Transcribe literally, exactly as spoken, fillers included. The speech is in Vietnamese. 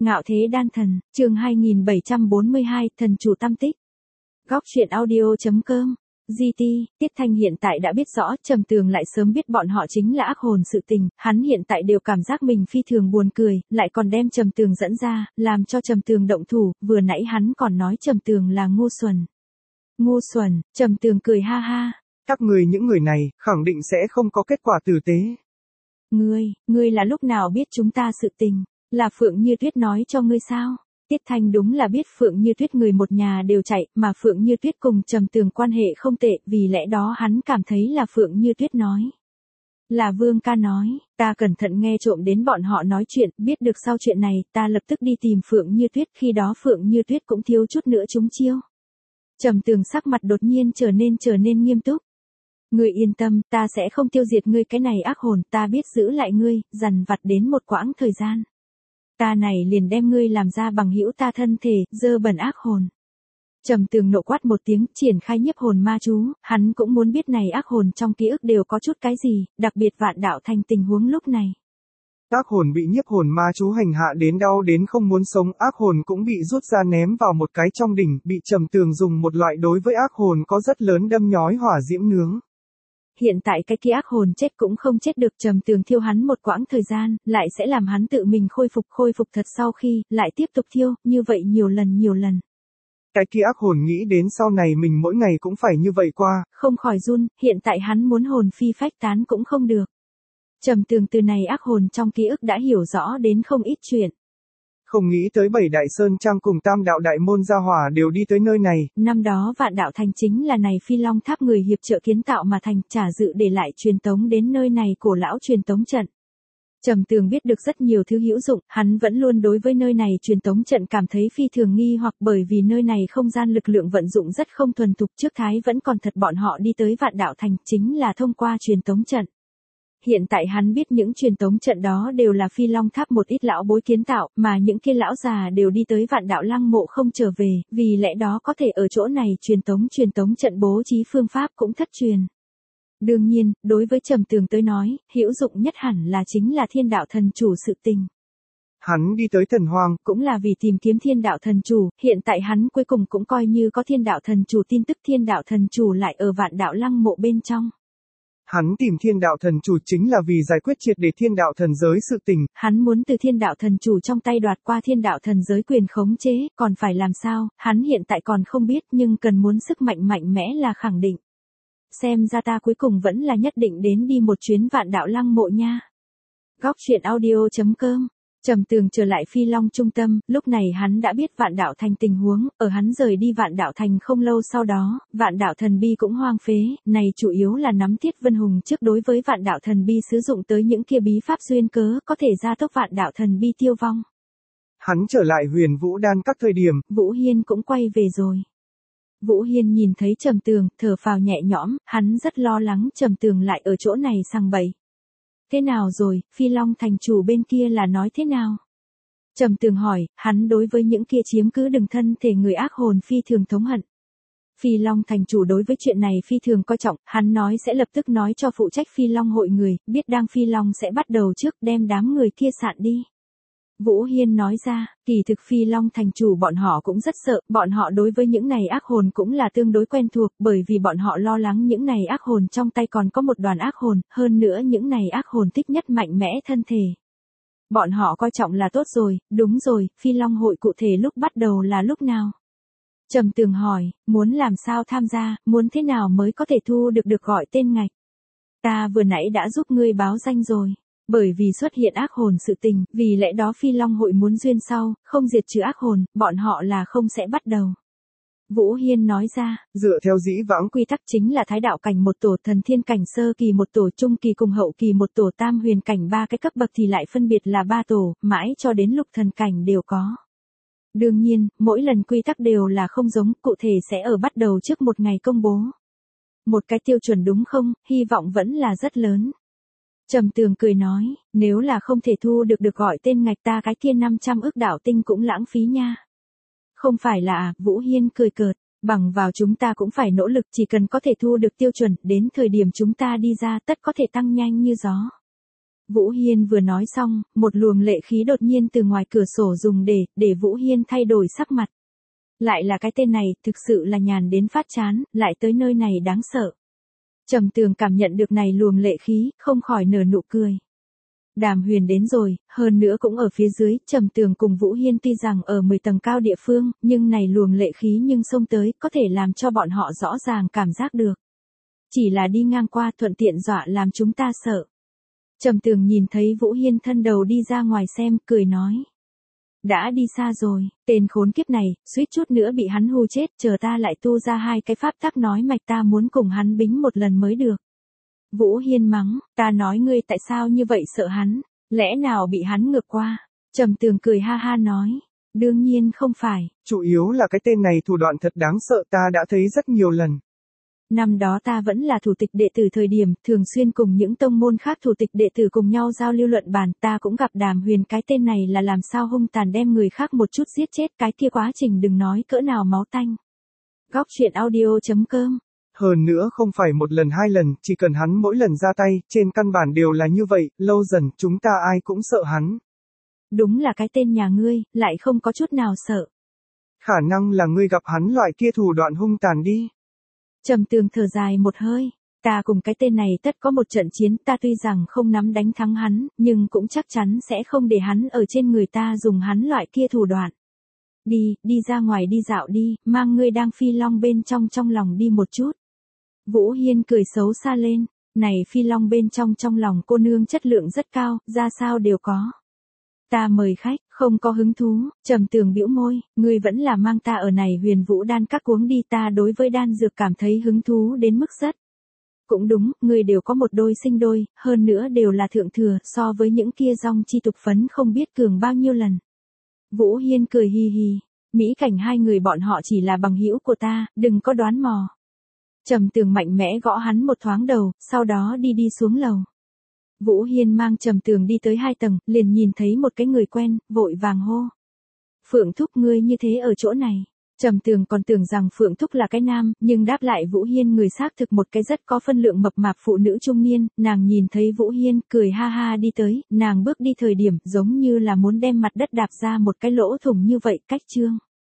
Ngạo thế đan thần, chương hai nghìn bảy trăm bốn mươi hai, thần chủ tam tích. Góc truyện audio.com. giê tê, Tiết Thanh hiện tại đã biết rõ, Trầm Tường lại sớm biết bọn họ chính là ác hồn sự tình, hắn hiện tại đều cảm giác mình phi thường buồn cười, lại còn đem Trầm Tường dẫn ra, làm cho Trầm Tường động thủ, vừa nãy hắn còn nói Trầm Tường là ngu xuẩn. Ngu xuẩn, Trầm Tường cười ha ha. Các người những người này, khẳng định sẽ không có kết quả tử tế. Ngươi, ngươi là lúc nào biết chúng ta sự tình? Là Phượng Như Tuyết nói cho ngươi sao? Tiết Thanh đúng là biết Phượng Như Tuyết người một nhà đều chạy, mà Phượng Như Tuyết cùng Trầm Tường quan hệ không tệ, vì lẽ đó hắn cảm thấy là Phượng Như Tuyết nói. Là Vương ca nói, ta cẩn thận nghe trộm đến bọn họ nói chuyện, biết được sau chuyện này, ta lập tức đi tìm Phượng Như Tuyết, khi đó Phượng Như Tuyết cũng thiếu chút nữa trúng chiêu. Trầm Tường sắc mặt đột nhiên trở nên trở nên nghiêm túc. Ngươi yên tâm, ta sẽ không tiêu diệt ngươi cái này ác hồn, ta biết giữ lại ngươi, dằn vặt đến một quãng thời gian. Ta này liền đem ngươi làm ra bằng hữu ta thân thể, dơ bẩn ác hồn. Trầm Tường nộ quát một tiếng, triển khai nhiếp hồn ma chú, hắn cũng muốn biết này ác hồn trong ký ức đều có chút cái gì, đặc biệt Vạn Đạo Thành tình huống lúc này. Ác hồn bị nhiếp hồn ma chú hành hạ đến đau đến không muốn sống, ác hồn cũng bị rút ra ném vào một cái trong đỉnh, bị Trầm Tường dùng một loại đối với ác hồn có rất lớn đâm nhói hỏa diễm nướng. Hiện tại cái kia ác hồn chết cũng không chết được, Trầm Tường thiêu hắn một quãng thời gian, lại sẽ làm hắn tự mình khôi phục khôi phục thật sau khi, lại tiếp tục thiêu, như vậy nhiều lần nhiều lần. Cái kia ác hồn nghĩ đến sau này mình mỗi ngày cũng phải như vậy qua. Không khỏi run, hiện tại hắn muốn hồn phi phách tán cũng không được. Trầm Tường từ này ác hồn trong ký ức đã hiểu rõ đến không ít chuyện. Không nghĩ tới bảy đại sơn trang cùng tam đạo đại môn gia hỏa đều đi tới nơi này. Năm đó Vạn Đạo Thành chính là này Phi Long Tháp người hiệp trợ kiến tạo mà thành, trả dự để lại truyền tống đến nơi này cổ lão truyền tống trận. Trầm Tường biết được rất nhiều thứ hữu dụng, hắn vẫn luôn đối với nơi này truyền tống trận cảm thấy phi thường nghi hoặc, bởi vì nơi này không gian lực lượng vận dụng rất không thuần thục, trước thái vẫn còn thật bọn họ đi tới Vạn Đạo Thành chính là thông qua truyền tống trận. Hiện tại hắn biết những truyền tống trận đó đều là Phi Long Tháp một ít lão bối kiến tạo, mà những kia lão già đều đi tới Vạn Đạo Lăng mộ không trở về, vì lẽ đó có thể ở chỗ này truyền tống truyền tống trận bố trí phương pháp cũng thất truyền. Đương nhiên, đối với Trầm Tường tới nói, hữu dụng nhất hẳn là chính là Thiên Đạo Thần Chủ sự tình. Hắn đi tới Thần Hoang, cũng là vì tìm kiếm Thiên Đạo Thần Chủ, hiện tại hắn cuối cùng cũng coi như có Thiên Đạo Thần Chủ tin tức, Thiên Đạo Thần Chủ lại ở Vạn Đạo Lăng mộ bên trong. Hắn tìm Thiên Đạo Thần Chủ chính là vì giải quyết triệt để Thiên Đạo Thần giới sự tình. Hắn muốn từ Thiên Đạo Thần Chủ trong tay đoạt qua Thiên Đạo Thần giới quyền khống chế, còn phải làm sao, hắn hiện tại còn không biết, nhưng cần muốn sức mạnh mạnh mẽ là khẳng định. Xem ra ta cuối cùng vẫn là nhất định đến đi một chuyến Vạn Đạo Lăng mộ nha. Góc truyện audio.com. Trầm Tường trở lại Phi Long trung tâm, lúc này hắn đã biết Vạn Đạo Thành tình huống, ở hắn rời đi Vạn Đạo Thành không lâu sau đó, Vạn Đạo Thần Bi cũng hoang phế, này chủ yếu là nắm Tiết Vân Hùng trước đối với Vạn Đạo Thần Bi sử dụng tới những kia bí pháp duyên cớ, có thể gia tốc Vạn Đạo Thần Bi tiêu vong. Hắn trở lại Huyền Vũ Đan các thời điểm, Vũ Hiên cũng quay về rồi. Vũ Hiên nhìn thấy Trầm Tường, thở phào nhẹ nhõm, hắn rất lo lắng Trầm Tường lại ở chỗ này sằng bậy. Thế nào rồi, Phi Long thành chủ bên kia là nói thế nào? Trầm Tường hỏi, hắn đối với những kia chiếm cứ đừng thân thể người ác hồn phi thường thống hận. Phi Long thành chủ đối với chuyện này phi thường coi trọng, hắn nói sẽ lập tức nói cho phụ trách Phi Long hội người, biết đang Phi Long sẽ bắt đầu trước đem đám người kia sạn đi. Vũ Hiên nói ra, kỳ thực Phi Long thành chủ bọn họ cũng rất sợ, bọn họ đối với những này ác hồn cũng là tương đối quen thuộc, bởi vì bọn họ lo lắng những này ác hồn trong tay còn có một đoàn ác hồn, hơn nữa những này ác hồn thích nhất mạnh mẽ thân thể. Bọn họ coi trọng là tốt rồi, đúng rồi, Phi Long hội cụ thể lúc bắt đầu là lúc nào? Trầm Tường hỏi, muốn làm sao tham gia, muốn thế nào mới có thể thu được được gọi tên ngạch? Ta vừa nãy đã giúp ngươi báo danh rồi. Bởi vì xuất hiện ác hồn sự tình, vì lẽ đó Phi Long hội muốn duyên sau, không diệt trừ ác hồn, bọn họ là không sẽ bắt đầu. Vũ Hiên nói ra, dựa theo dĩ vãng quy tắc chính là thái đạo cảnh một tổ, thần thiên cảnh sơ kỳ một tổ, trung kỳ cùng hậu kỳ một tổ, tam huyền cảnh ba cái cấp bậc thì lại phân biệt là ba tổ, mãi cho đến lục thần cảnh đều có. Đương nhiên, mỗi lần quy tắc đều là không giống, cụ thể sẽ ở bắt đầu trước một ngày công bố. Một cái tiêu chuẩn đúng không, hy vọng vẫn là rất lớn. Trầm Tường cười nói, nếu là không thể thu được được gọi tên ngạch ta cái kia năm trăm ức đạo tinh cũng lãng phí nha. Không phải là à, Vũ Hiên cười cợt, bằng vào chúng ta cũng phải nỗ lực, chỉ cần có thể thu được tiêu chuẩn, đến thời điểm chúng ta đi ra tất có thể tăng nhanh như gió. Vũ Hiên vừa nói xong, một luồng lệ khí đột nhiên từ ngoài cửa sổ dùng để, để Vũ Hiên thay đổi sắc mặt. Lại là cái tên này, thực sự là nhàn đến phát chán, lại tới nơi này đáng sợ. Trầm Tường cảm nhận được này luồng lệ khí, không khỏi nở nụ cười. Đàm Huyền đến rồi, hơn nữa cũng ở phía dưới, Trầm Tường cùng Vũ Hiên tuy rằng ở mười tầng cao địa phương, nhưng này luồng lệ khí nhưng xông tới, có thể làm cho bọn họ rõ ràng cảm giác được. Chỉ là đi ngang qua thuận tiện dọa làm chúng ta sợ. Trầm Tường nhìn thấy Vũ Hiên thân đầu đi ra ngoài xem, cười nói. Đã đi xa rồi, tên khốn kiếp này, suýt chút nữa bị hắn hù chết, chờ ta lại tu ra hai cái pháp tắc nói mạch ta muốn cùng hắn bính một lần mới được. Vũ Hiên mắng, ta nói ngươi tại sao như vậy sợ hắn, lẽ nào bị hắn ngược qua? Trầm Tường cười ha ha nói, đương nhiên không phải. Chủ yếu là cái tên này thủ đoạn thật đáng sợ ta đã thấy rất nhiều lần. Năm đó ta vẫn là thủ tịch đệ tử thời điểm, thường xuyên cùng những tông môn khác thủ tịch đệ tử cùng nhau giao lưu luận bàn, ta cũng gặp Đàm Huyền, cái tên này là làm sao hung tàn đem người khác một chút giết chết, cái kia quá trình đừng nói cỡ nào máu tanh. Góc truyện audio chấm com. Hơn nữa không phải một lần hai lần, chỉ cần hắn mỗi lần ra tay, trên căn bản đều là như vậy, lâu dần chúng ta ai cũng sợ hắn. Đúng là cái tên nhà ngươi, lại không có chút nào sợ. Khả năng là ngươi gặp hắn loại kia thủ đoạn hung tàn đi. Trầm Tường thở dài một hơi, ta cùng cái tên này tất có một trận chiến, ta tuy rằng không nắm đánh thắng hắn, nhưng cũng chắc chắn sẽ không để hắn ở trên người ta dùng hắn loại kia thủ đoạn. Đi, đi ra ngoài đi dạo đi, mang ngươi đang phi long bên trong trong lòng đi một chút. Vũ Hiên cười xấu xa lên, này phi long bên trong trong lòng cô nương chất lượng rất cao, ra sao đều có. Ta mời khách, không có hứng thú, Trầm Tường bĩu môi, ngươi vẫn là mang ta ở này Huyền Vũ đan các cuống đi, ta đối với đan dược cảm thấy hứng thú đến mức rất. Cũng đúng, ngươi đều có một đôi sinh đôi, hơn nữa đều là thượng thừa, so với những kia rong chi tục phấn không biết cường bao nhiêu lần. Vũ Hiên cười hi hi, mỹ cảnh hai người bọn họ chỉ là bằng hữu của ta, đừng có đoán mò. Trầm Tường mạnh mẽ gõ hắn một thoáng đầu, sau đó đi đi xuống lầu. Vũ Hiên mang Trầm Tường đi tới hai tầng, liền nhìn thấy một cái người quen, vội vàng hô. Phượng Thúc ngươi như thế ở chỗ này. Trầm Tường còn tưởng rằng Phượng Thúc là cái nam, nhưng đáp lại Vũ Hiên người xác thực một cái rất có phân lượng mập mạp phụ nữ trung niên, nàng nhìn thấy Vũ Hiên, cười ha ha đi tới, nàng bước đi thời điểm giống như là muốn đem mặt đất đạp ra một cái lỗ thủng như vậy, cách trương.